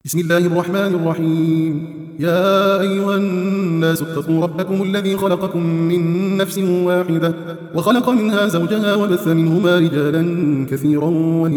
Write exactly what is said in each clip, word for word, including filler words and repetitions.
بسم الله الرحمن الرحيم. يا أيها الناس اتقوا ربكم الذي خلقكم من نفس واحدة وخلق منها زوجها وبث منهما رجالا كثيرا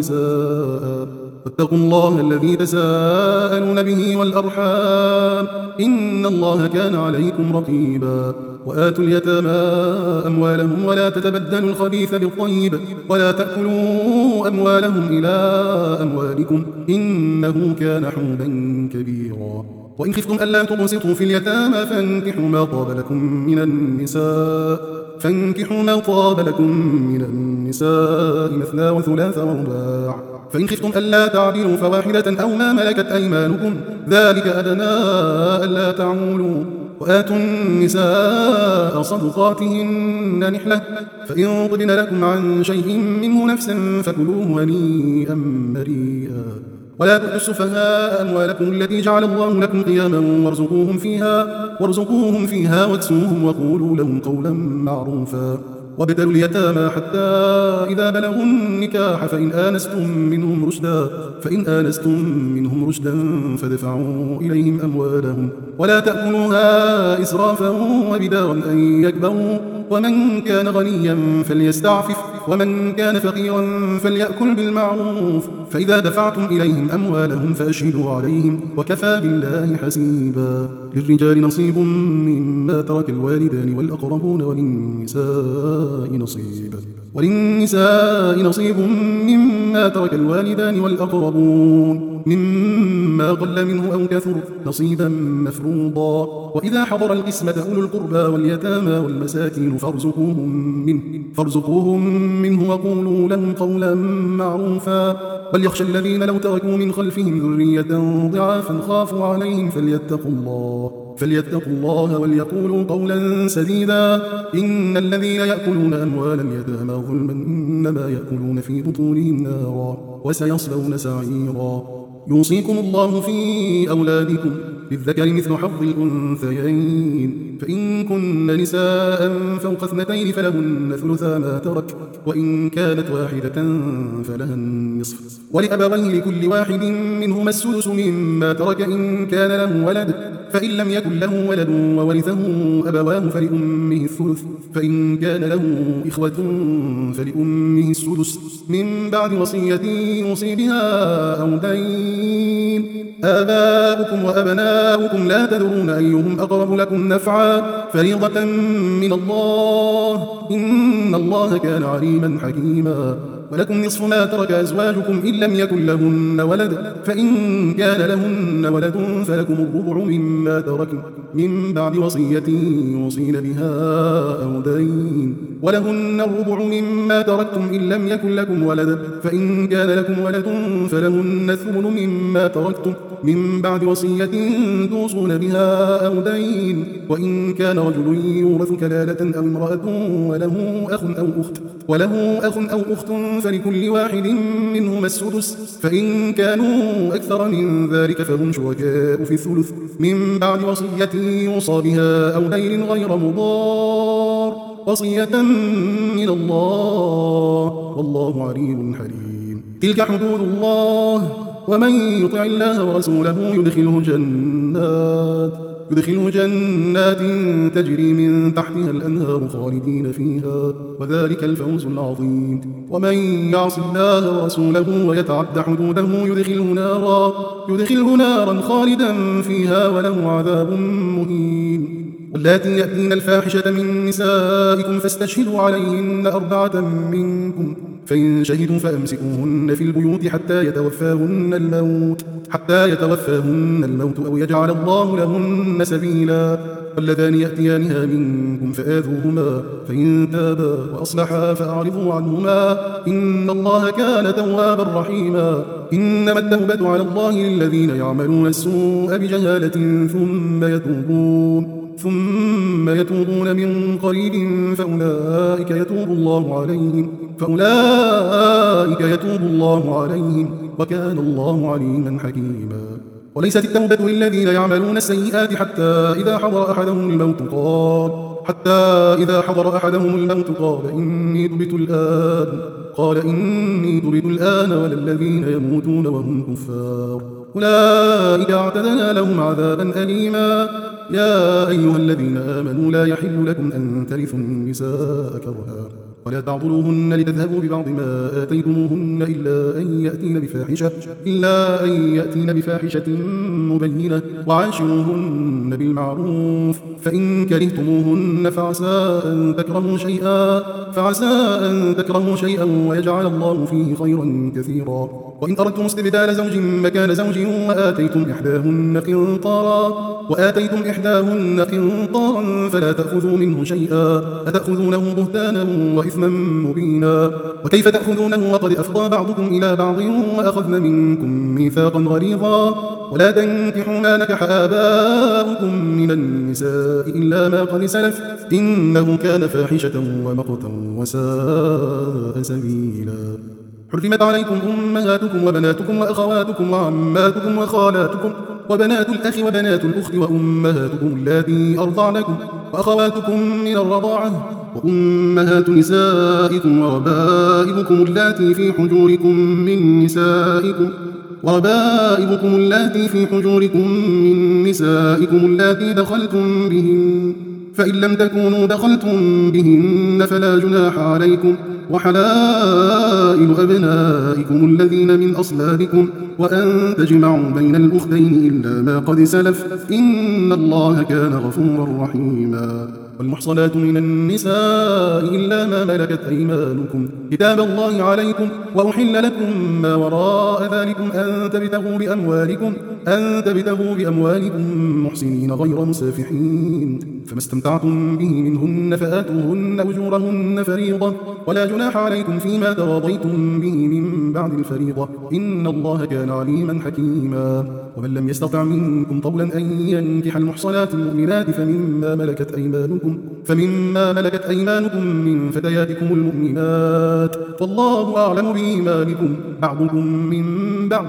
ونساء، واتقوا الله الذي تساءلون به والأرحام إن الله كان عليكم رقيبا. وآتوا اليتامى أموالهم ولا تتبدلوا الخبيث بالطيب ولا تأكلوا أموالهم إلى أموالكم إنه كان حوبا كبيرا. وإن خفتم ألا تقسطوا في اليتامى فانكحوا ما طاب لكم من النساء فانكحوا ما طاب لكم من النساء مثنى وثلاث ورباع، فإن خفتم ألا تعدلوا فواحدة أو ما ملكت أيمانكم ذلك أدنى ألا تعولوا. وآتوا النساء صدقاتهن نحلة، فإن طبن لكم عن شيء منه نفسا فكلوه هنيئا مريئا. ولا تؤتوا السفهاء أموالكم التي جعل الله لكم قياما وارزقوهم فيها وارزقوهم فيها واكسوهم وقولوا لهم قولا معروفا. وابتلوا اليتامى حتى إذا بلغوا النكاح فإن آنستم منهم رشدا فإن آنستم منهم رشدا فادفعوا إليهم أموالهم ولا تأكلوها إسرافا وبدارا أن يكبروا، ومن كان غنيا فليستعفف ومن كان فقيرا فليأكل بالمعروف، فإذا دفعتم إليهم أموالهم فأشهدوا عليهم وكفى بالله حسيبا. للرجال نصيب مما ترك الوالدان والأقربون وللنساء نصيب وللنساء نصيب مما ترك الوالدان والأقربون مما قل منه أو كثر نصيبا مفروضا. وإذا حضر القسمة أولو القربى واليتامى والمساكين فارزقوهم منه, فارزقوهم منه وقولوا لهم قولا معروفا. وليخشى الذين لو تركوا من خلفهم ذرية ضعافا خافوا عليهم فليتقوا الله فليتقوا الله وليقولوا قولا سديدا. إن الذين يأكلون أموال اليتامى ظلما إنما يأكلون في بطونهم نارا وسيصلون سعيرا. يوصيكم الله في أولادكم للذكر مثل حظ الأنثيين، فإن كن نساء فوق اثنتين فلهن ثلثا ما ترك وإن كانت واحدة فلها النصف، ولأبويه لكل واحد منهما السدس مما ترك إن كان له ولد، فإن لم يكن له ولد وورثه أبواه فلأمه الثلث، فإن كان له إخوة فلأمه السدس من بعد وصية يوصي بها أو دين. آباؤكم وأبناؤكم لا تدرون أيهم أقرب لكم نفعا فريضة من الله إن الله كان عليما حكيما. ولكم نصف ما ترك أزواجكم إن لم يكن لهن ولد، فإن كان لهن ولد فلكم الربع مما تركن من بعد وصية يوصين بها أو دين، ولهن الربع مما تركتم إن لم يكن لكم ولد، فإن كان لكم ولد فلهن الثمن مما تركتم من بعد وصية توصون بها أو دين. وإن كان رجل يورث كلالة أو امرأة وله أخ أو أخت وله أخ أو أخت فلكل واحد منهما السدس، فإن كانوا أكثر من ذلك فهم شركاء في الثلث من بعد وصية يوصى بها أو دين غير مضار، وصية من الله والله عليم حليم. تلك حدود الله ومن يطع الله ورسوله يدخله جنات يدخله جنات تجري من تحتها الأنهار خالدين فيها وذلك الفوز العظيم. ومن يعص الله ورسوله ويتعد حدوده يدخله نارا يدخله نارا خالدا فيها وله عذاب مهين. واللاتي يأتين الفاحشة من نسائكم فاستشهدوا عليهن أربعة منكم، فإن شهدوا فأمسكوهن في البيوت حتى يتوفاهن الموت حتى يتوفاهن الموت أو يجعل الله لهن سبيلا. واللذان يأتيانها منكم فآذوهما فإن تابا وأصلحا فأعرضوا عنهما إن الله كان توابا رحيما. إنما التوبة على الله للذين يعملون السوء بجهالة ثم يتوبون ثم يتوبون من قريب فأولئك يتوب الله عليهم فأولئك يتوب الله عليهم وكان الله عليما حكيما. وليست التوبة للذين يعملون السيئات حتى إذا حضر أحدهم الموت قال حتى إذا حضر أحدهم الموت قال إني تبت الآن قال إني تبت الآن ولا الذين يموتون وهم كفار أولئك أعتدنا لهم عذابا أليما. يا أيها الذين آمنوا لا يحل لكم أن ترثوا النساء كرها ولا تعضلوهن لتذهبوا ببعض ما آتيتموهن إلا أن يأتين بفاحشة إلا أن يأتين بفاحشة مبينة وعاشروهن بالمعروف فإن كرهتموهن فعسى أن تكرهوا شيئا فعسى أن تكرهوا شيئا ويجعل الله فيه خيرا كثيرا. وإن أردتم استبدال زوج مكان زوج وآتيتم إحداهن قنطارا وآتيتم إحداهن قنطارا فلا تأخذوا منه شيئا أتأخذونه بهتانا وإثما مبينا. وكيف تأخذونه وقد أفضى بعضكم إلى بعض وأخذن منكم ميثاقا غليظا. ولا تنكحوا ما نكح آباؤكم من النساء إلا ما قد سلف إنه كان فاحشة ومقتا وساء سبيلا. حرمت عليكم أمهاتكم وبناتكم وأخواتكم وعماتكم وخالاتكم وبنات الأخ وبنات الأخت وأمهاتكم اللاتي أرضعنكم وأخواتكم من الرضاعة وأمهات نسائكم وربائبكم اللاتي في حجوركم من نسائكم وربائبكم اللاتي في حجوركم من نسائكم اللاتي دخلتم بهن فإن لم تكونوا دخلتم بهن فلا جناح عليكم وحلائل أبنائكم الذين من أصلابكم وأن تجمعوا بين الأختين إلا ما قد سلف إن الله كان غفورا رحيما. والمحصنات من النساء إلا ما ملكت أيمانكم كتاب الله عليكم وأحل لكم ما وراء ذلكم أن تبتغوا بأموالكم أن تبتغوا بأموالكم محسنين غير مسافحين فما استمتعتم به منهن فآتوهن أجورهن فريضة ولا جناح عليكم فيما تراضيتم به من بعد الفريضة إن الله كان عليما حكيما. ومن لم يستطع منكم طولا أن ينكح المحصنات المؤمنات فمما ملكت أيمانكم فمما ملكت أيمانكم من فتياتكم المؤمنات والله أعلم بإيمانكم بعضكم من بعض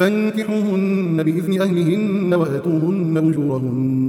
فانكحوهن بإذن أهلهن وآتوهن أجورهن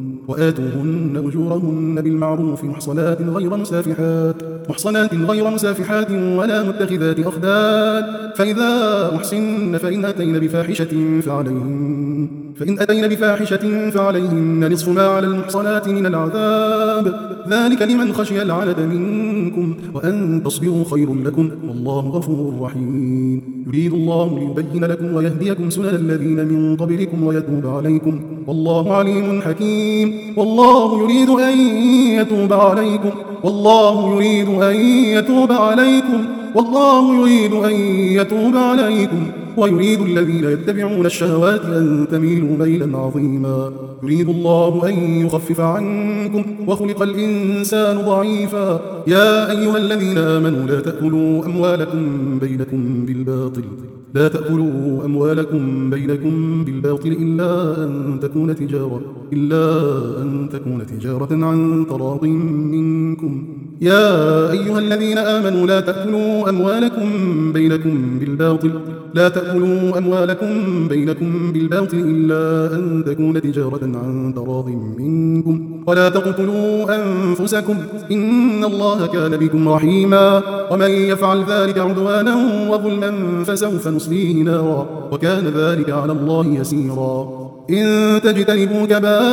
وآتوهن أجورهن بالمعروف محصنات غير مسافحات محصنات غير مسافحات ولا متخذات أخدان فإذا أحسن فإن أتين بفاحشة فعليهن فإن أتين بفاحشة فعليهن نصف ما على المحصنات من العذاب ذلك لمن خشي العنت منكم وأن تصبروا خير لكم والله غفور رحيم. يريد الله ليبين لكم ويهديكم سنن الذين من قبلكم ويتوب عليكم والله عليم حكيم. والله يريد أن يتوب عليكم والله يريد أن يتوب عليكم والله يريد أن يتوب عليكم ويريد الذين يتبعون الشهوات أن تميلوا ميلا عظيما. يريد الله أن يخفف عنكم وخلق الإنسان ضعيفا. يا أيها الذين آمنوا لا تأكلوا أموالكم بينكم بالباطل لا تأكلوا أموالكم بينكم بالباطل إلا أن تكون تجارة إلا أن تكون تجارة عن تراض منكم. يا أيها الذين آمنوا لا تأكلوا أموالكم بينكم بالباطل لا تأكلوا أموالكم بينكم بالباطل إلا أن تكون تجارة عن تراض منكم ولا تقتلوا أنفسكم إن الله كان بكم رحيما. ومن يفعل ذلك عدوانا وظلما فسوف نصليه نارا وكان ذلك على الله يسيرا. إن تجتنبوا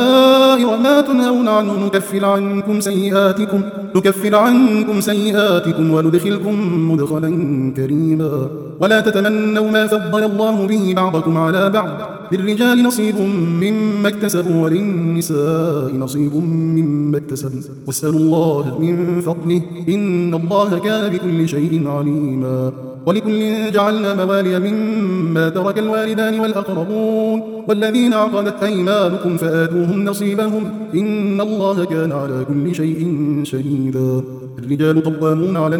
كبائر ما تنهون عنه نكفر عنكم سيئاتكم نكفر عنكم سيئاتكم وندخلكم مدخلا كريما. ولا تتمنوا ما فضل الله به بعضكم على بعض للرجال نصيب مما اكتسبوا وللنساء نصيب مما اكتسبوا واسألوا الله من فضله إن الله كان بكل شيء عليما. ولكل جعلنا موالي مما ترك الوالدان والأقربون والذين عقدت أيمانكم فآتوهم نصيبهم إن الله كان على كل شيء شهيدا. الرجال قوامون على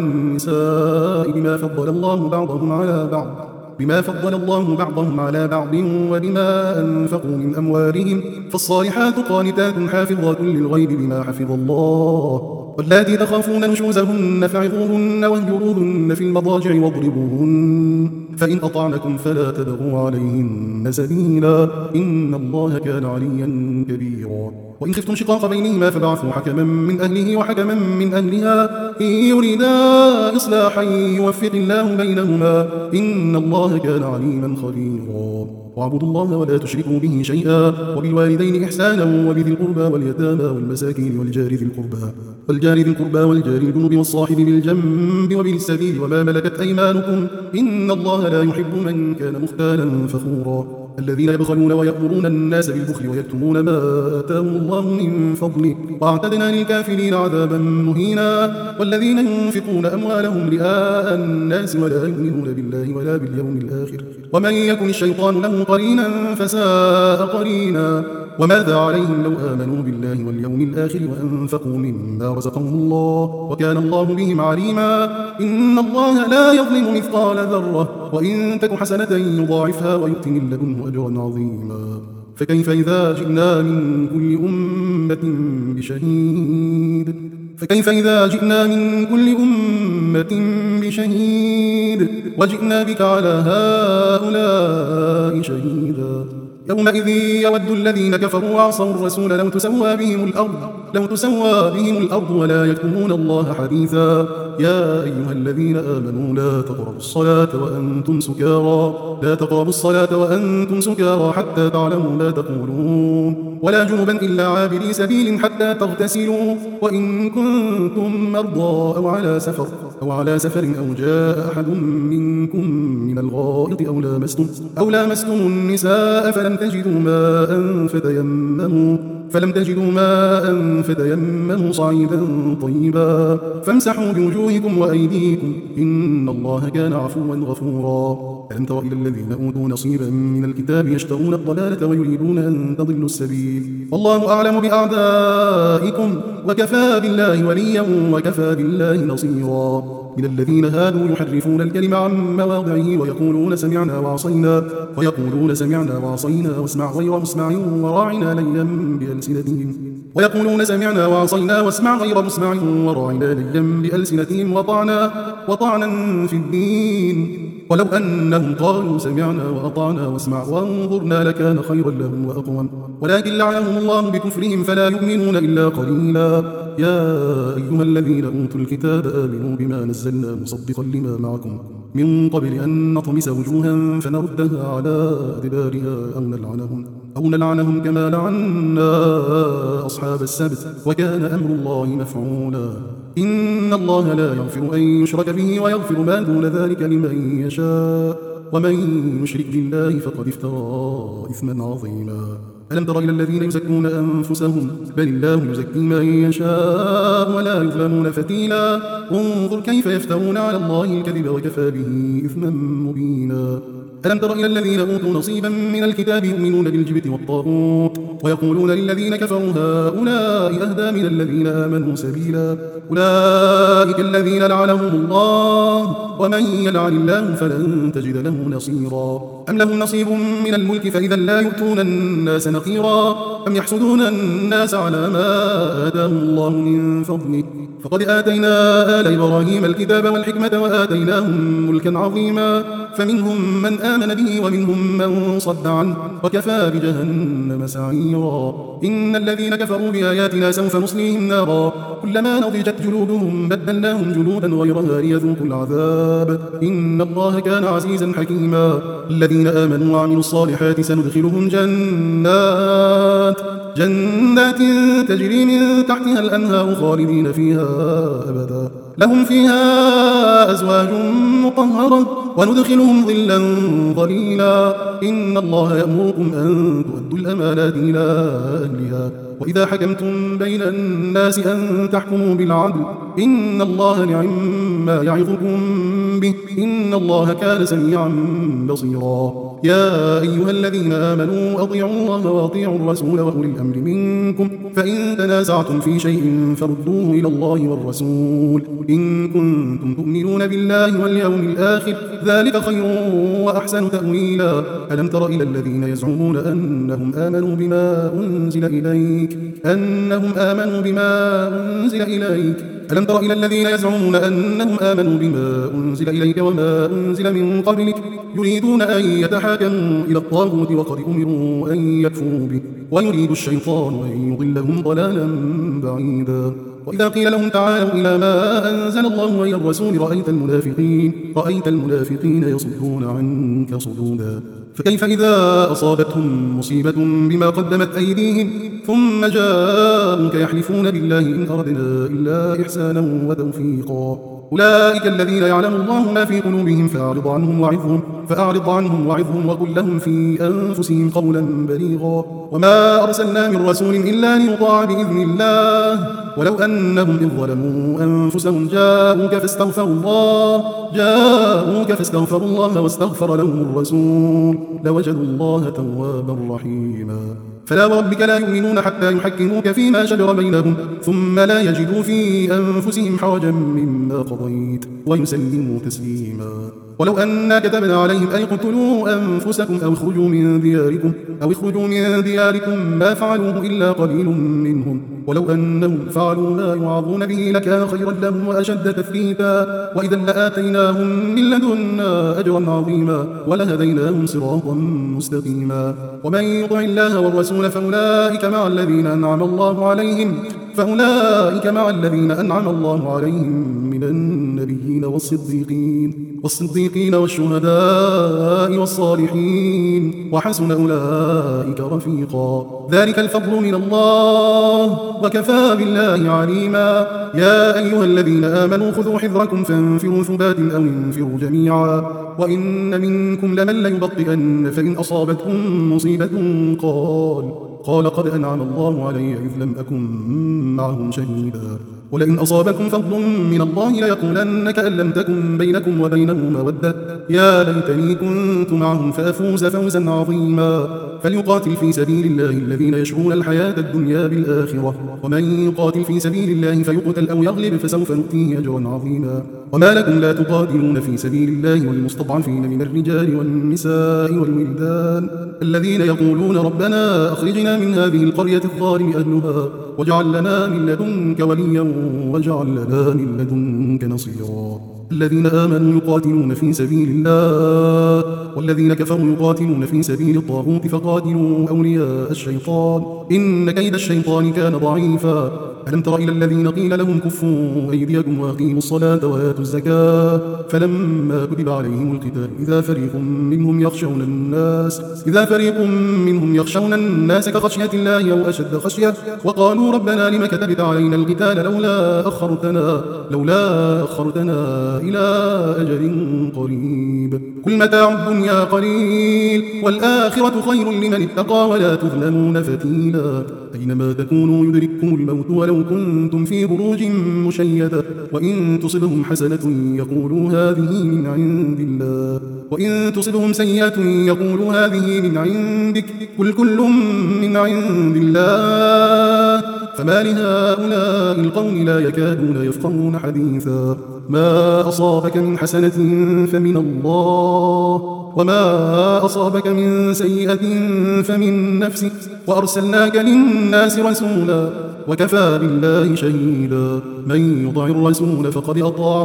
النساء بما فضل الله بعضهم على بعض بما فضل الله بعضهم على بعض وبما أنفقوا من أموالهم فالصالحات قانتات حافظات للغيب بما حفظ الله واللاتي تخافون نشوزهن فعظوهن واهجروهن في المضاجع واضربوهن فإن أطعنكم فلا تبغوا عليهن سبيلا إن الله كان عليا كبيرا وإن خفتم شقاق بينهما فبعثوا حكما من أهله وحكما من أهلها إن يريدا إصلاحا يوفق الله بينهما إن الله كان عليما خبيرا واعبدوا الله ولا تشركوا به شيئا وبالوالدين إحسانا وبذي القربى واليتامى والمساكين والجار ذي القربى والجار ذي القربى والجار الجنب والصاحب بالجنب وبن السبيل وما ملكت أيمانكم إن الله لا يحب من كان مختالا فخورا الذين يبخلون ويأمرون الناس بالبخل ويكتمون ما آتاهم الله من فضله واعتدنا للكافرين عذابا مهينا والذين ينفقون أموالهم رئاء الناس ولا يؤمنون بالله ولا باليوم الآخر ومن يكن الشيطان له قرينا فساء قرينا وماذا عليهم لو آمنوا بالله واليوم الآخر وأنفقوا مما رزقهم الله وكان الله بهم عليما إن الله لا يظلم مثقال ذرة وإن تك حسنة يضاعفها ويؤتي من لدنه أجرا عظيما فكيف إذا جئنا من كل أمة بشهيد فكيف إذا جئنا من كل أمة بشهيد وجئنا بك على هؤلاء شهيدا يومئذ يود الذين كفروا وعصوا الرسول لو تسوى بهم الأرض لو تسوى بهم الأرض ولا يكتمون الله حديثا يا أيها الذين آمنوا لا تقربوا الصلاة وأنتم سكارى لا تقربوا الصلاة وأنتم سكارى حتى تعلموا ما تقولون ولا جنبا إلا عابري سبيل حتى تغتسلوا وإن كنتم مرضى أو على سفر أو على سفر أو جاء أحد منكم من الغائط أو لامستم أو لامستم النساء فلم تجدوا ماء فتيمموا فلم تجدوا ماء فتيمموا صعيدا طيبا فامسحوا بوجوهكم وأيديكم إن الله كان عفوا غفورا ألم تر إلى الذين أوتوا نصيبا من الكتاب يشترون الضلالة ويريدون أن تضلوا السبيل والله أعلم بأعدائكم وكفى بالله وليا وكفى بالله نصيرا من الذين هادوا يحرفون الكلم عن مواضعه ويقولون سمعنا وعصينا ويقولون سمعنا وعصينا واسمع غير مسمع وراعنا ليا بألسنتهم ويقولون سمعنا وعصينا واسمع غير مسمع وراعنا ليا بألسنتهم وطعنا وطعنا في الدين ولو أنهم قالوا سمعنا وأطعنا واسمع وانظرنا لكان خيرا لهم وأقوم ولكن لعنهم الله بكفرهم فلا يؤمنون إلا قليلا يا أيها الذين أوتوا الكتاب آمنوا بما نزلنا مصدقا لما معكم من قبل أن نطمس وجوها فنردها على أدبارها أو نلعنهم أو نلعنهم كما لعنا أصحاب السبت وكان أمر الله مفعولا إن الله لا يغفر أن يشرك به ويغفر ما دون ذلك لمن يشاء ومن يشرك بالله فقد افترى إثما عظيما ألم تر إلى الذين يزكون أنفسهم بل الله يزكي من يشاء ولا يظلمون فتيلا انظر كيف يفترون على الله الكذب وكفى به إثما مبينا ألم تر إلى الذين أوتوا نصيبا من الكتاب يؤمنون بالجبت والطاغوت ويقولون للذين كفروا هؤلاء أهدى من الذين آمنوا سبيلا أولئك الذين لعنهم الله ومن يلعن الله فلن تجد له نصيرا أم لهم نصيب من الملك فإذا لا يؤتون الناس نقيرا أم يحسدون الناس على ما آتاهم الله من فضله فقد آتينا آل إبراهيم الكتاب والحكمة وآتيناهم ملكا عظيما فمنهم من آمن به ومنهم من صد عنه وكفى بجهنم سعيرا إن الذين كفروا بآياتنا سوف نصليهم نارا كلما نضجت جلودهم بدلناهم جلودا غيرها ليذوقوا العذاب إن الله كان عزيزا حكيما الذين آمنوا وعملوا الصالحات سندخلهم جنات جنات تجري من تحتها الأنهار خالدين فيها أبدا لهم فيها أزواج مطهرة وندخلهم ظلا ظليلا إن الله يأمركم أن تؤدوا الأمانات إلى أهلها وإذا حكمتم بين الناس أن تحكموا بالعدل إن الله نعم ما يعظكم به إن الله كان سميعا بصيرا. يا أيها الذين آمنوا أطيعوا الله وأطيعوا الرسول وأولي الأمر منكم فإن تنازعتم في شيء فردوه إلى الله والرسول إن كنتم تؤمنون بالله واليوم الآخر ذلك خير وأحسن تأويلا. ألم تر إلى الذين يزعمون أنهم آمنوا بما أنزل إليك أنهم آمنوا بما أنزل إليك ألم تر إلى الذين يزعمون أنهم آمنوا بما أنزل إليك وما أنزل من قبلك يريدون أن يتحاكموا إلى الطاغوت وقد أمروا أن يكفروا به ويريد الشيطان أن يضلهم ضلالا بعيدا. وإذا قيل لهم تعالوا إلى ما أنزل الله وإلى الرسول رأيت المنافقين رأيت المنافقين يصدون عنك صدودا. فكيف إذا أصابتهم مصيبة بما قدمت أيديهم ثم جاءوك يحلفون بالله إن أردنا إلا إحسانا وتوفيقا أولئك الذين يعلم الله ما في قلوبهم فأعرض عنهم وعظهم فأعرض عنهم وعظهم وقل لهم في أنفسهم قولا بليغا. وما أرسلنا من رسول إلا ليطاع بإذن الله ولو أنهم إذ ظلموا أنفسهم جاءوك فاستغفروا الله جاءوك فاستغفروا الله واستغفر لهم الرسول لوجدوا الله توابا رحيما. فلا وربك لا يؤمنون حتى يحكموك فيما شجر بينهم ثم لا يجدوا في أنفسهم حرجا مما قضيت ويسلموا تسليما. ولو أنا كتبنا عليهم أن اقتلوا أنفسكم أو اخرجوا من دياركم أو اخرجوا من دياركم ما فعلوه إلا قليل منهم ولو أنهم فعلوا ما يوعظون به لكان خيرا لهم وأشد تثبيتا وإذا لآتيناهم من لدنا أجرا عظيما ولهديناهم صراطا مستقيما. ومن يطع الله والرسول فأولئك مع الذين أنعم الله عليهم فأولئك مع الذين أنعم الله عليهم من النبيين والصديقين والصديقين والشهداء والصالحين وحسن أولئك رفيقا. ذلك الفضل من الله وكفى بالله عليما. يا أيها الذين آمنوا خذوا حذركم فانفروا ثبات أو انفروا جميعا وإن منكم لمن ليبطئن فإن أصابتكم مصيبة قال قال قد أنعم الله علي إذ لم أكن معهم شهيدا ولئن أصابكم فضل من الله ليقولن كأن لم تكن بينكم وبينه مودة يا ليتني كنت معهم فأفوز فوزا عظيما. فليقاتل في سبيل الله الذين يشرون الحياة الدنيا بالآخرة ومن يقاتل في سبيل الله فيقتل أو يغلب فسوف نؤتيه أجرا عظيما. وما لكم لا تقاتلون في سبيل الله والمستضعفين من الرجال والنساء والولدان الذين يقولون ربنا أخرجنا من هذه القرية الظالم أهلها واجعل لنا من لدنك وليا واجعل لنا من لدنك نصيرا. الذين آمنوا يقاتلون في سبيل الله والذين كفروا يقاتلون في سبيل الطاغوت فقاتلوا أولياء الشيطان إن كيد الشيطان كان ضعيفا. ألم تر إلى الذين قيل لهم كفوا أيديكم وأقيموا الصلاة وآتوا الزكاة فلما كتب عليهم القتال إذا فريق منهم يخشون الناس إذا فريق منهم يخشون الناس كخشية الله أو أشد خشية وقالوا ربنا لم كتبت علينا القتال لولا أخرتنا لولا أخرتنا إلى أجل قريب قل متاع الدنيا قليل والآخرة خير لمن اتقى ولا تظلمون فتيلا. أينما تكونوا يدرككم الموت ولو كنتم في بروج مشيدة وإن تصبهم حسنة يقولوا هذه من عند الله وإن تصبهم سيئة يقولوا هذه من عندك قل كل من عند الله فما لهؤلاء القوم لا يكادون يفقهون حديثا. ما أصابك من حسنة فمن الله وما أصابك من سيئة فمن نفسك وأرسلناك للناس رسولا وكفى بالله شهيدا. من يطع الرسول فقد أطاع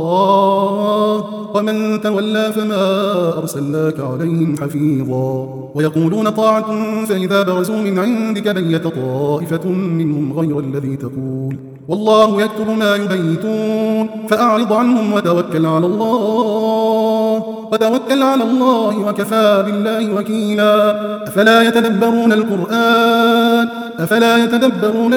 الله ومن تولى فما أرسلناك عليهم حفيظا. ويقولون طاعة فإذا برزوا من عندك بيت طائفة منهم غير الذي تقول والله يكتب ما يبيتون فأعرض عنهم وتوكل على الله وتوكل على الله وكفى بالله وكيلا. أفلا يتدبرون القرآن أفلا يتدبرون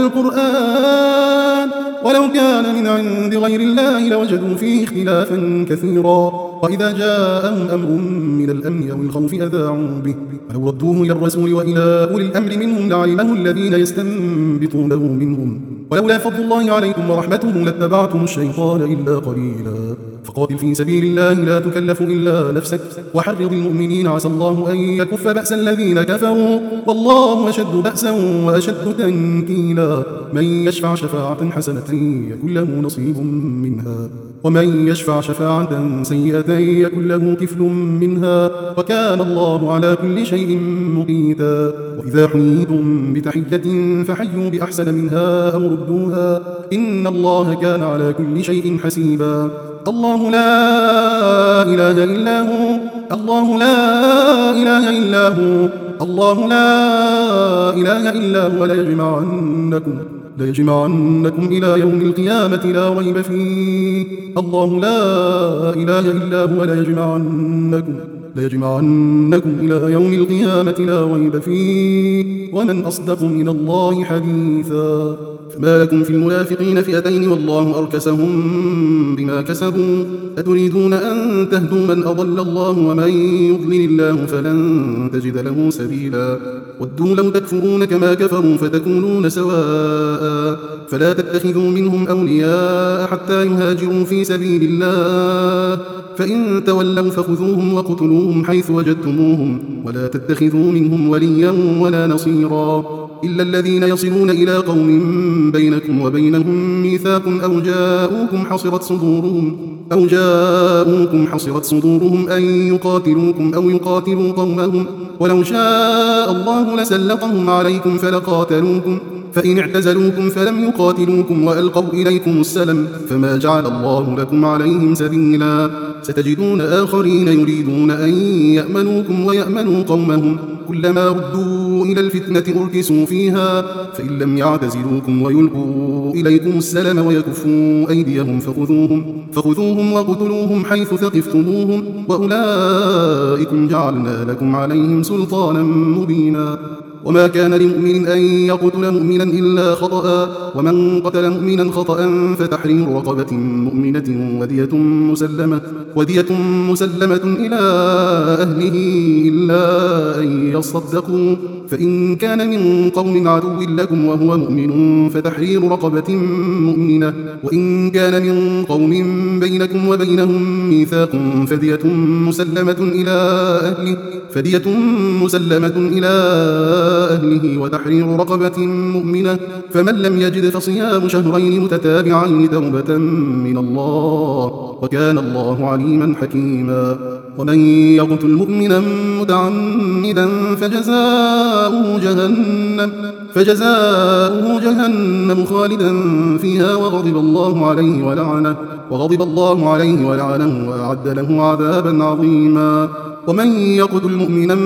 القرآن ولو كان من عند غير الله لوجدوا فيه اختلافا كثيرا وإذا جاءهم أمر من الأمن أو الخوف أذاعوا به ولو ردوه إلى الرسول وإلى أولي الأمر منهم لعلمه الذين يستنبطونه منهم ولولا فضل الله عليكم ورحمته لاتبعتم الشيطان إلا قليلا فقاتل في سبيل الله لا تكلف إلا نفسك وحرض المؤمنين عسى الله أن يكف بأس الذين كفروا والله أشد بأسا وأشد تنكيلا من يشفع شفاعة حسنة يكن له نصيب منها ومن يشفع شفاعة سيئة يكن له كفل منها وكان الله على كل شيء مقيتا وإذا حييتم بتحية فحيوا بأحسن منها أو ردوها إن الله كان على كل شيء حسيبا الله لا إله إلا هو الله لا إله إلا هو الله لا إله إلا هو ليجمعنكم ليجمعنكم إلى يوم القيامة لا ريب فيه الله لا إله إلا هو ليجمعنكم ليجمعنكم إلى يوم القيامة لا ريب فيه ومن أصدق من الله حديثا فما لكم في المنافقين فئتين والله أركسهم بما كسبوا أتريدون أن تهدوا من أضل الله ومن يضلل الله فلن تجد له سبيلا ودوا لو تكفرون كما كفروا فتكونون سواء فلا تتخذوا منهم أولياء حتى يهاجروا في سبيل الله فإن تولوا فخذوهم وقتلوهم حيث وجدتموهم ولا تتخذوا منهم وليا ولا نصيرا إلا الذين يصلون إلى قوم بينكم وبينهم ميثاق أو جاءوكم حصرت صدورهم أو جاءوكم حصرت صدورهم أن يقاتلوكم أو يقاتلوا قومهم ولو شاء الله لسلطهم عليكم فلقاتلوكم فإن اعتزلوكم فلم يقاتلوكم وألقوا إليكم السلم فما جعل الله لكم عليهم سبيلا ستجدون آخرين يريدون أن يأمنوكم ويأمنوا قومهم كلما ردوا إلى الفتنة أركسوا فيها فإن لم يعتزلوكم ويلقوا إليكم السلم ويكفوا أيديهم فخذوهم, فخذوهم وقتلوهم حيث ثقفتموهم وأولئكم جعلنا لكم عليهم سلطانا مبينا وما كان لمؤمن أن يقتل مؤمنا إلا خطأ ومن قتل مؤمنا خطأ فتحرير رقبة مؤمنة ودية مسلمة, ودية مسلمة إلى أهله إلا أن يصدقوا فإن كان من قوم عدو لكم وهو مؤمن فتحرير رقبة مؤمنة وإن كان من قوم بينكم وبينهم ميثاق فدية مسلمة إلى أهله فدية مسلمة إلى أهله وتحرير رقبة مؤمنة فمن لم يجد فصيام شهرين متتابعين توبة من الله وكان الله عليما حكيما ومن يقتل مؤمنا متعمدا فجزاؤه جهنم فجزاؤه جهنم خالدا فيها وغضب الله عليه ولعنه وغضب الله عليه ولعنه وأعد له عذابا عظيما ومن يقتل مؤمنا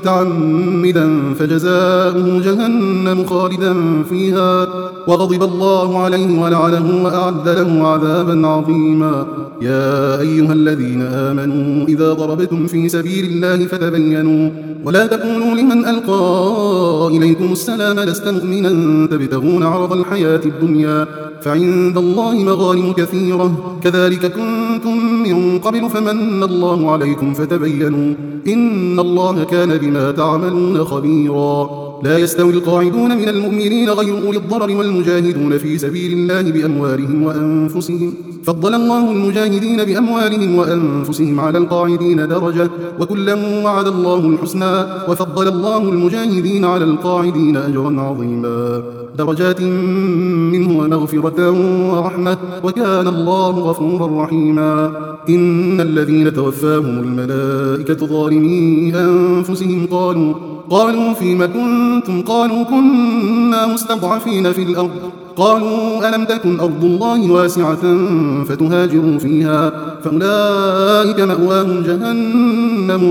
متعمدا فجزاؤه جهنم خالدا فيها وغضب الله عليه ولعنه وأعد له عذابا عظيما يا أيها الذين آمنوا إذا ضربتم في سبيل الله فتبينوا ولا تقولوا لمن ألقى إليكم السلام لست مؤمنا تبتغون عرض الحياة الدنيا فعند الله مغانم كثيرة كذلك كنتم من قبل فمن الله عليكم فتبينوا إن الله كان بما تعملون خبيرا لا يستوي القاعدون من المؤمنين غير أولي الضرر والمجاهدون في سبيل الله بأموالهم وأنفسهم فضل الله المجاهدين بأموالهم وأنفسهم على القاعدين درجة وكلا وعد الله الحسنى وفضل الله المجاهدين على القاعدين أجرا عظيما درجات منه ومغفرة ورحمة وكان الله غفورا رحيما إن الذين توفاهم الملائكة ظالمي أنفسهم قالوا قالوا فيما كنتم قالوا كنا مستضعفين في الأرض قالوا ألم تكن أرض الله واسعة فتهاجروا فيها فأولئك مأواهم جهنم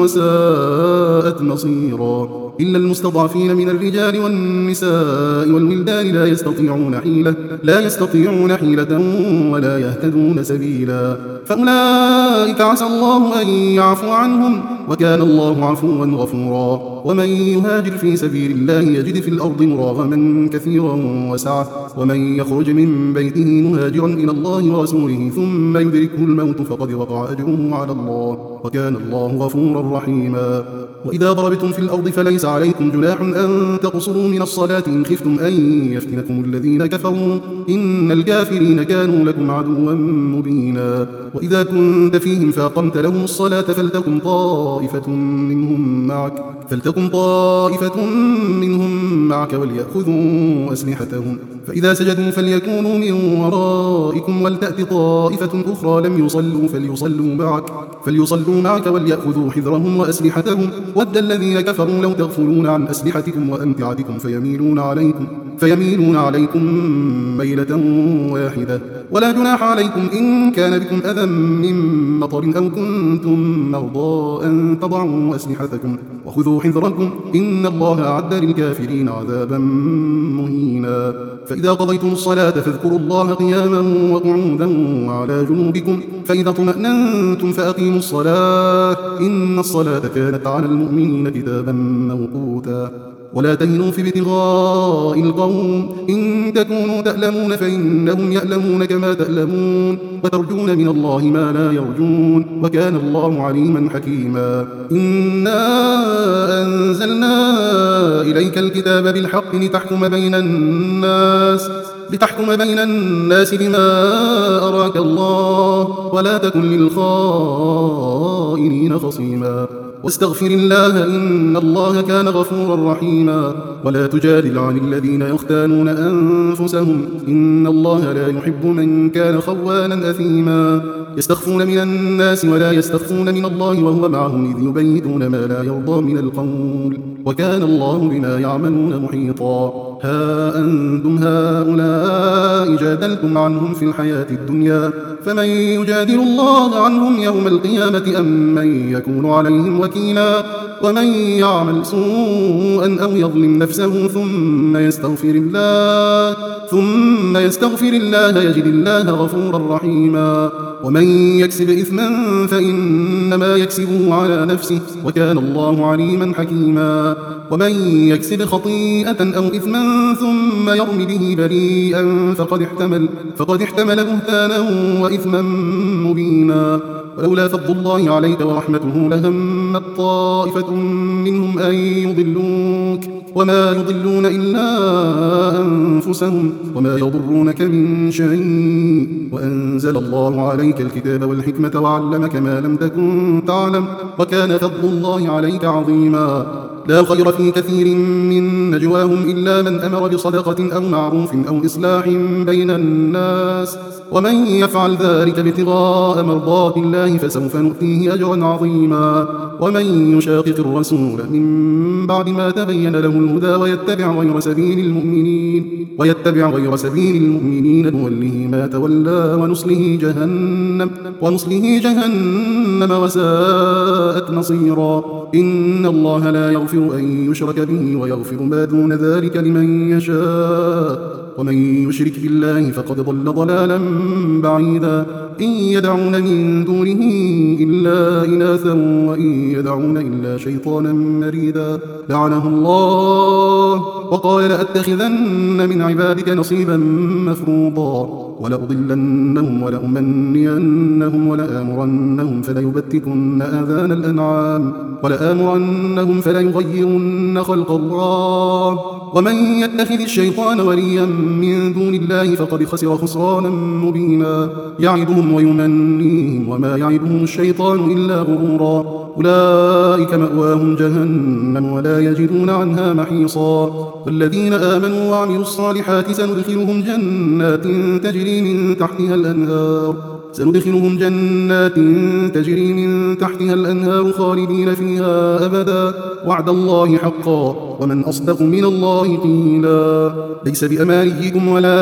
وساءت مصيرا إلا المستضعفين من الرجال والنساء والولدان لا يستطيعون حيلة لا يستطيعون حيلة ولا يهتدون سبيلا فأولئك عسى الله أن يعفو عنهم وكان الله عفوا غفورا ومن يهاجر في سبيل الله يجد في الأرض مراغما كثيرا وسعة ومن ومن يخرج من بيته مهاجرا إلى الله ورسوله ثم يدركه الموت فقد وقع أجره على الله، وكان الله غفورا رحيما. وإذا ضربتم في الأرض فليس عليكم جناح أن تقصروا من الصلاة إن خفتم أن يفتنكم الذين كفروا إن الكافرين كانوا لكم عدوا مبينا. وإذا كنت فيهم فأقمت لهم الصلاة فلتكن طائفة منهم معك فلتكن طائفة منهم معك وليأخذوا أسلحتهم، فإذا سجدوا فليكونوا من ورائكم ولتأت طائفة أخرى لم يصلوا فليصلوا معك فليصلوا معك وليأخذوا حذرهم وأسلحتهم، ود الذين كفروا لو تغفلون عن أسلحتكم وأمتعتكم فيميلون عليكم فيميلون عليكم ميلة واحدة. ولا جناح عليكم إن كان بكم أذى من مطر أو كنتم مرضى أن تضعوا أسلحتكم وخذوا حذركم إن الله أعد للكافرين عذابا مهينا. فإذا قضيتم الصلاة فاذكروا الله قياما وقعودا وعلى جنوبكم فإذا اطمأننتم فأقيموا الصلاة إن الصلاة كانت على المؤمنين كتابا موقوتا. ولا تهنوا في ابتغاء القوم إن تكونوا تألمون فإنهم يألمون كما تألمون وترجون من الله ما لا يرجون وكان الله عليما حكيما. إنا أنزلنا إليك الكتاب بالحق لتحكم بين الناس لتحكم بين الناس بما أراك الله ولا تكن للخائنين خصيما. واستغفر الله إن الله كان غفورا رحيما. ولا تجادل عن الذين يختانون أنفسهم إن الله لا يحب من كان خوانا أثيما. يستخفون من الناس ولا يستخفون من الله وهو معهم إذ يبيتون ما لا يرضى من القول وكان الله بما يعملون محيطا. ها أنتم هؤلاء جادلتم عنهم في الحياة الدنيا فمن يجادل الله عنهم يوم القيامة أم من يكون عليهم وكيلا. ومن يعمل سوءا أو يظلم نفسه ثم يستغفر الله ثم يستغفر الله يجد الله غفورا رحيما. ومن يكسب إثما فإنما يكسبه على نفسه وكان الله عليما حكيما. ومن يكسب خطيئة أو إثما ثم يرم به بريئا فقد احتمل فقد احتمل بهتانا وإثما مبينا. ولولا فضل الله عليك ورحمته لهمت طائفة منهم أن يضلوك وما يضلون إلا أنفسهم وما يضرونك من شيء. وأنزل الله عليك الكتاب والحكمة وعلمك ما لم تكن تعلم وكان فضل الله عليك عظيما. لا خير في كثير من نجواهم إلا من أمر بصدقة أو معروف أو إصلاح بين الناس ومن يفعل ذلك ابتغاء مرضات الله فسوف نؤتيه أجرا عظيما. ومن يشاقق الرسول من بعد ما تبين له الهدى ويتبع غير سبيل المؤمنين ويتبع غير سبيل المؤمنين نوله ما تولى ونصله جهنم ونصله جهنم وساءت مصيرا. إن الله لا يغفر أن يشرك به ويغفر ما دون ذلك لمن يشاء ومن يشرك بالله فقد ضل ضلالا بعيدا. إن يدعون من دونه إلا إناثا وإن يدعون إلا شيطانا مريدا لعنه الله وقال لأتخذن من عبادك نصيبا مفروضا ولأضلنهم ولأمنينهم ولآمرنهم فليبتكن آذان الأنعام ولآمرنهم فليغيرن خلق الله. ومن يتخذ الشيطان وليا من دون الله فقد خسر خسرانا مبينا. يعدهم ويمنيهم وما يعدهم الشيطان إلا غرورا. أولئك مأواهم جهنم ولا يجدون عنها محيصا. والذين آمنوا وعملوا الصالحات سندخلهم جنات تجري من تحتها الأنهار سندخلهم جنات تجري من تحتها الأنهار خالدين فيها أبدا وعد الله حقا ومن أصدق من الله قيلا. ليس بأمانيكم ولا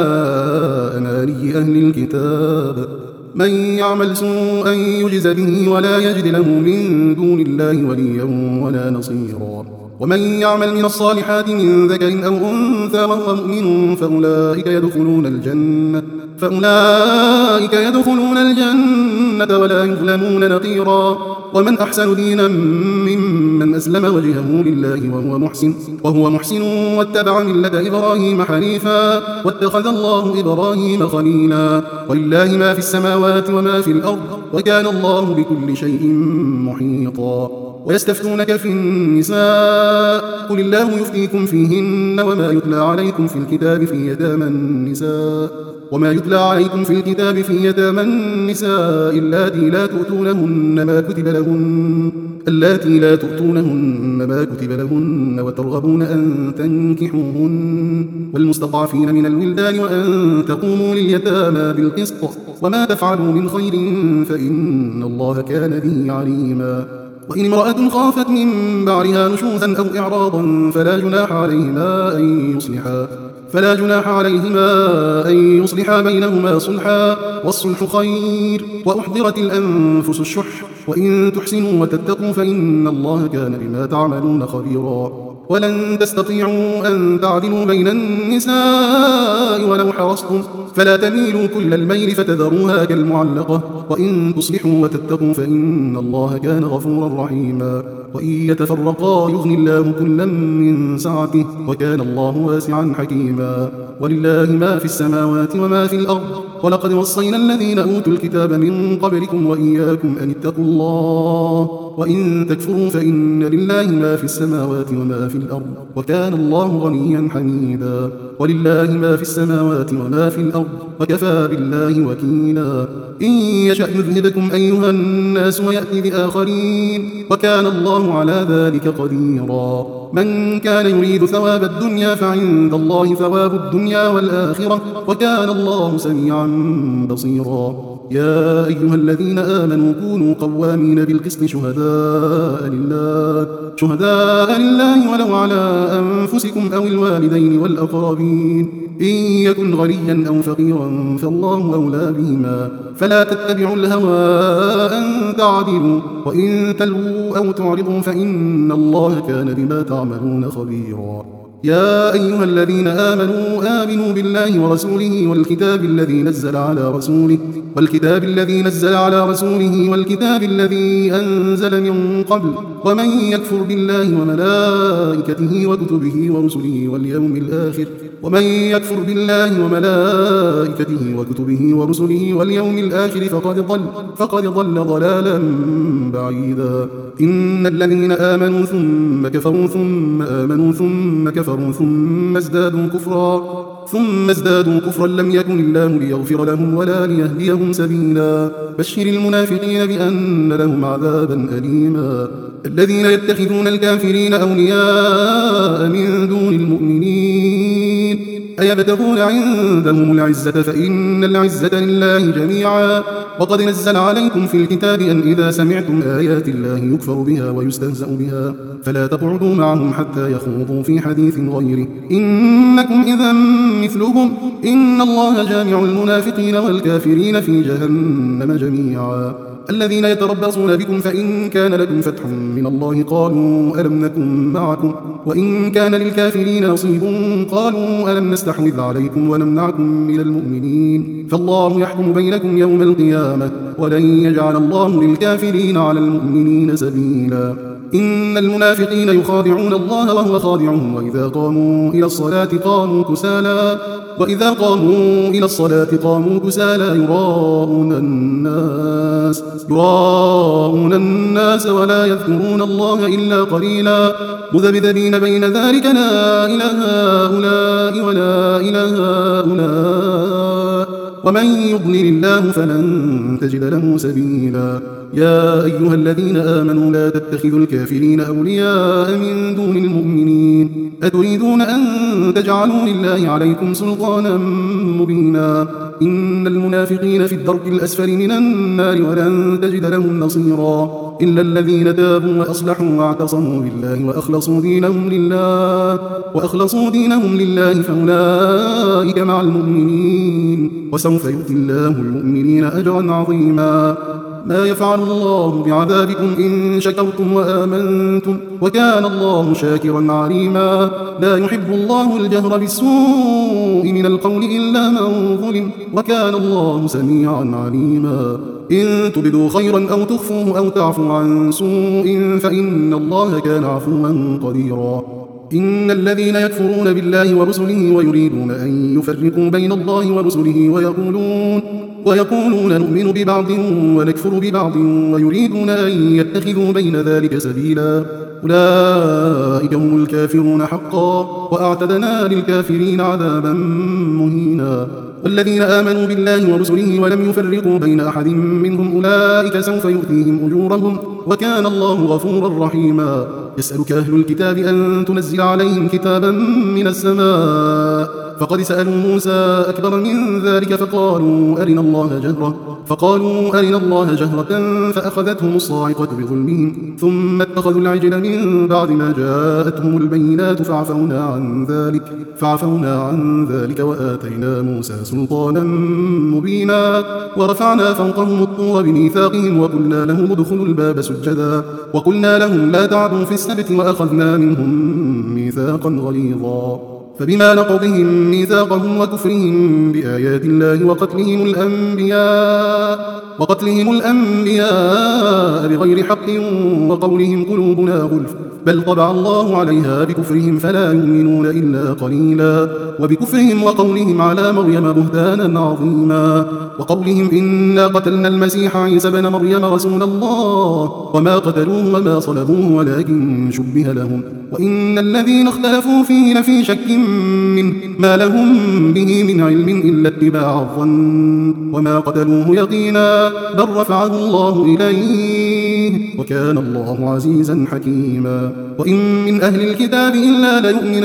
أماني أهل الكتاب من يعمل سوءا يجز به ولا يجد له من دون الله وليا ولا نصيرا. ومن يعمل من الصالحات من ذكر أو أنثى وهو مؤمن فأولئك يدخلون الجنة فأولئك يدخلون الجنة ولا يظلمون نقيرا. ومن أحسن دينا ممن أسلم وجهه لله وهو محسن وهو محسن واتبع ملة إبراهيم حنيفا واتخذ الله إبراهيم خليلا. ولله ما في السماوات وما في الأرض وكان الله بكل شيء محيطا. ويستفتونك في النساء قل الله يفتيكم فيهن وما يتلى عليكم في الكتاب في يتامى النساء وما يتلى عليكم في الكتاب في يتامى النساء اللاتي لا تؤتونهن ما كتب لهن اللاتي لا تؤتونهن ما كتب لهن وترغبون أن تنكحوهن والمستضعفين من الولدان وأن تقوموا لليتامى بالقسط وما تفعلوا من خير فإن الله كان به عليما. وإن امرأة خافت من بعدها نشوزا أو إعراضا فلا جناح عليهما أن يصلحا فلا جناح عليهما أن يصلحا بينهما صلحا والصلح خير. وأحضرت الأنفس الشح وإن تحسنوا وتتقوا فإن الله كان بما تعملون خبيرا. ولن تستطيعوا أن تعدلوا بين النساء ولو حرصتم فلا تميلوا كل الميل فتذروها كالمعلقة وإن تصلحوا وتتقوا فإن الله كان غفورا رحيما. وإن يتفرقا يغني الله كلا من سعته وكان الله واسعا حكيما. ولله ما في السماوات وما في الأرض ولقد وصينا الذين أوتوا الكتاب من قبلكم وإياكم أن اتقوا الله وإن تكفروا فإن لله ما في السماوات وما في الأرض وكان الله غنيا حميدا. ولله ما في السماوات وما في الأرض وكفى بالله وكيلا. إن يشأ يذهبكم أيها الناس ويأتي بآخرين وكان الله على ذلك قديرا. من كان يريد ثواب الدنيا فعند الله ثواب الدنيا والآخرة وكان الله سميعا بصيرا. يا أيها الذين آمنوا كونوا قوامين بالقسط شهداء لله شهداء لله ولو على أنفسكم أو الوالدين والأقربين إن يكن غنيا أو فقيرا فالله أولى بهما فلا تتبعوا الهوى أن تعدلوا وإن تلووا أو تعرضوا فإن الله كان بما تعملون خبيرا. يا أيها الذين آمنوا آمنوا بالله ورسوله والكتاب الذي نزل على رسوله والكتاب الذي نزل على رسوله والكتاب الذي أنزل من قبل ومن يكفر بالله وملائكته وكتبه ورسله واليوم الآخر ومن يكفر بالله وملائكته وكتبه ورسله واليوم الآخر فقد ضل فقد ضل ضلالا بعيدا. إن الذين آمنوا ثم كفروا ثم آمنوا ثم كفروا ثم ازدادوا كفرا ثم ازدادوا كفرا لم يكن الله ليغفر لهم ولا ليهديهم سبيلا. بشر المنافقين بأن لهم عذابا أليما. الذين يتخذون الكافرين أولياء من دون المؤمنين أيبتغون عندهم العزة فإن العزة لله جميعا. وقد نزل عليكم في الكتاب أن إذا سمعتم آيات الله يكفر بها ويستهزأ بها فلا تقعدوا معهم حتى يخوضوا في حديث غيره إنكم إذا مثلهم إن الله جامع المنافقين والكافرين في جهنم جميعا. الذين يتربصون بكم فإن كان لكم فتح من الله قالوا ألم نكن معكم وإن كان للكافرين نصيب قالوا ألم نستحوذ عليكم ونمنعكم من المؤمنين فالله يحكم بينكم يوم القيامة ولن يجعل الله للكافرين على المؤمنين سبيلا. إن المنافقين يخادعون الله وهو خادعهم وإذا قاموا إلى الصلاة قاموا كسالى وإذا قاموا إلى الصلاة قاموا كسالى يراءون الناس يراءون الناس ولا يذكرون الله إلا قليلا مذبذبين بين ذلك لا إله هؤلاء ولا إله هؤلاء ومن يضلل الله فلن تجد له سبيلا. يا أيها الذين آمنوا لا تتخذوا الكافرين أولياء من دون المؤمنين أتريدون أن تجعلوا لله عليكم سلطانا مبينا. إن المنافقين في الدرك الأسفل من النار ولن تجد لهم نصيرا إلا الذين تابوا وأصلحوا واعتصموا بالله وأخلصوا دينهم لله وأخلصوا دينهم لله فأولئك مع المؤمنين وسوف يؤتي الله المؤمنين أجرا عظيما. ما يفعل الله بعذابكم إن شكرتم وآمنتم وكان الله شاكرا عليما لا يحب الله الجهر بالسوء من القول إلا من ظلم وكان الله سميعا عليما إن تبدوا خيرا أو تخفوه أو تعفوا عن سوء فإن الله كان عفوا قديرا إن الذين يكفرون بالله ورسله ويريدون أن يفرقوا بين الله ورسله ويقولون ويقولون نؤمن ببعض ونكفر ببعض ويريدون أن يتخذوا بين ذلك سبيلا أولئك هم الكافرون حقا وأعتدنا للكافرين عذابا مهينا والذين آمنوا بالله ورسله ولم يفرقوا بين أحد منهم أولئك سوف يؤتيهم أجورهم وكان الله غفورا رحيما يسألك أهل الكتاب أن تنزل عليهم كتابا من السماء فقد سألوا موسى أكبر من ذلك فقالوا أرنا الله جهرة فقالوا أرنا الله جهرة فأخذتهم الصاعقة بظلمهم ثم اتخذوا العجل من بعد ما جاءتهم البينات فعفونا عن ذلك فعفونا عن ذلك وآتينا موسى سلطانا مبينا ورفعنا فوقهم الطور بميثاقهم وقلنا لهم ادخلوا الباب سجدا وقلنا لهم لا تعدوا في السبت وأخذنا منهم ميثاقا غليظا فبما نقضهم ميثاقهم وكفرهم بآيات الله وقتلهم الأنبياء وقتلهم الأنبياء بغير حق وقولهم قلوبنا غلف بل طبع الله عليها بكفرهم فلا يؤمنون إلا قليلا وبكفرهم وقولهم على مريم بهتانا عظيما وقولهم إنا قتلنا المسيح عيسى بن مريم رسول الله وما قتلوه وما صلبوه ولكن شبه لهم وإن الذين اختلفوا فيه لفي شك منه ما لهم به من علم إلا اتباع الظن وما قتلوه يقينا بل رفعه الله إليه وكان الله عزيزا حكيما وإن من أهل الكتاب إلا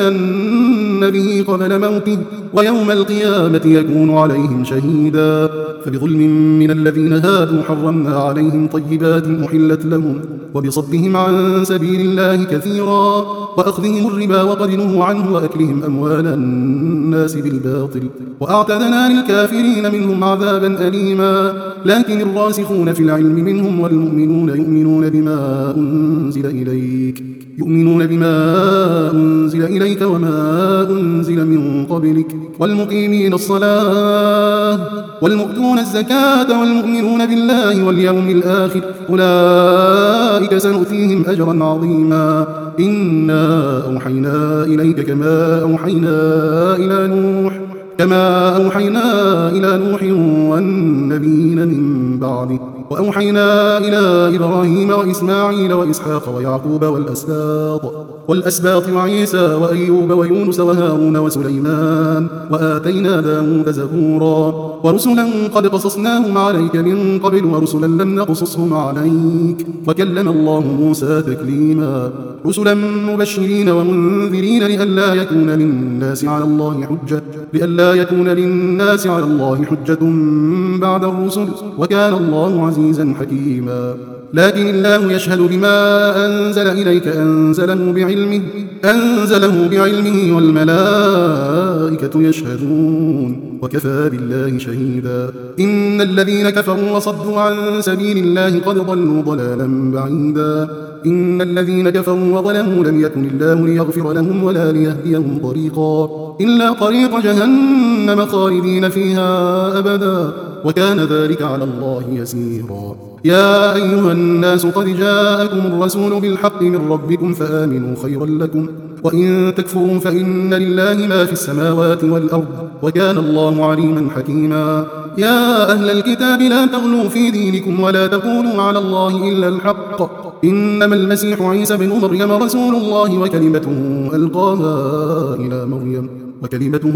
ليؤمنن به قبل موته ويوم القيامة يكون عليهم شهيدا فبظلم من الذين هادوا حرمنا عليهم طيبات أحلت لهم وبصدهم عن سبيل الله كثيرا وأخذهم الربا وقد نهوا عنه وأكلهم أموال الناس بالباطل وأعتدنا للكافرين منهم عذابا أليما لكن الراسخون في العلم منهم والمؤمنون يؤمنون بما أنزل إليك يؤمنون بما أنزل إليك وما أنزل من قبلك والمقيمين الصلاة والمؤتون الزكاة والمؤمنون بالله واليوم الآخر أولئك سنؤتيهم أجرا عظيما إنا أوحينا إليك كما أوحينا إلى نوح كما أوحينا إلى نوح والنبيين من بعده وأوحينا إلى إبراهيم وإسماعيل وإسحاق ويعقوب والأسباط والأسباط وعيسى وأيوب ويونس وهارون وسليمان وآتينا داود زبورا ورسلا قد قصصناهم عليك من قبل ورسلا لم نقصصهم عليك وكلم الله موسى تكليما رسلا مبشرين ومنذرين لئلا يكون للناس على الله حجة لئلا يكون للناس على الله حجة بعد الرسل وكان الله عزيزا حكيما لكن الله يشهد بما أنزل إليك أنزله بعلمه أنزله بعلمه والملائكة يشهدون وكفى بالله شهيدا إن الذين كفروا وصدوا عن سبيل الله قد ضلوا ضلالا بعيدا إن الذين كفروا وظلموا لم يكن الله ليغفر لهم ولا ليهديهم طريقا إلا طريق جهنم خالدين فيها أبدا وكان ذلك على الله يسيرا يا أيها الناس قد جاءكم الرسول بالحق من ربكم فآمنوا خيرا لكم وإن تكفروا فإن لله ما في السماوات والأرض وكان الله عليما حكيما يا أهل الكتاب لا تغلوا في دينكم ولا تقولوا على الله إلا الحق إنما المسيح عيسى بن مريم رسول الله وكلمته ألقاها إلى مريم وكلمته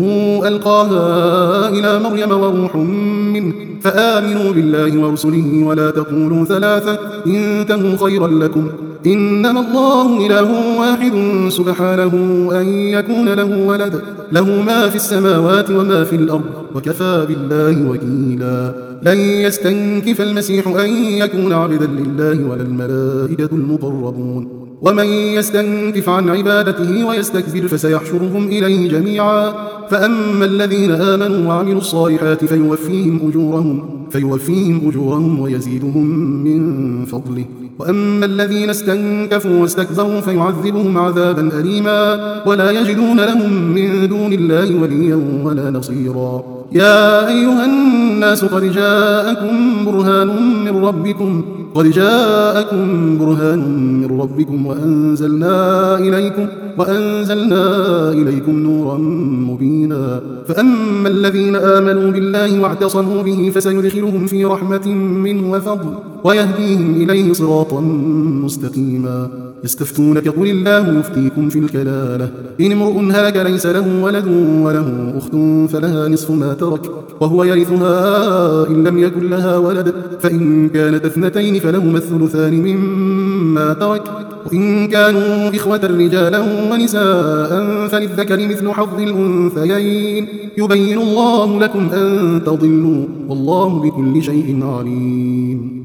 ألقاها إلى مريم وروح منه فآمنوا بالله ورسله ولا تقولوا ثلاثة انتهوا خيرا لكم إنما الله إله واحد سبحانه أن يكون له ولد له ما في السماوات وما في الأرض وكفى بالله وكيلا لن يستنكف المسيح أن يكون عبدا لله ولا الملائكة المقربون ومن يستنكف عن عبادته ويستكبر فسيحشرهم إليه جميعا فأما الذين آمنوا وعملوا الصالحات فيوفيهم أجورهم, فيوفيهم أجورهم ويزيدهم من فضله وأما الذين استنكفوا واستكبروا فيعذبهم عذابا أليما ولا يجدون لهم من دون الله وليا ولا نصيرا. يا أيها الناس قد جاءكم برهان من ربكم قد جاءكم برهان من ربكم وأنزلنا إليكم وأنزلنا إليكم نورا مبينا. فأما الذين آمنوا بالله واعتصموا به فسيدخلهم في رحمة منه وفضل ويهديهم إليه صراطا مستقيما. يستفتونك قل الله يفتيكم في الكلالة إن امرؤ هلك ليس له ولد وله أخت فلها نصف ما ترك وهو يرثها إن لم يكن لها ولد فإن كانت اثنتين فلهما الثلثان مما ترك وإن كانوا إخوة رجالا ونساء فللذكر مثل حظ الأنثيين يبين الله لكم أن تضلوا والله بكل شيء عليم.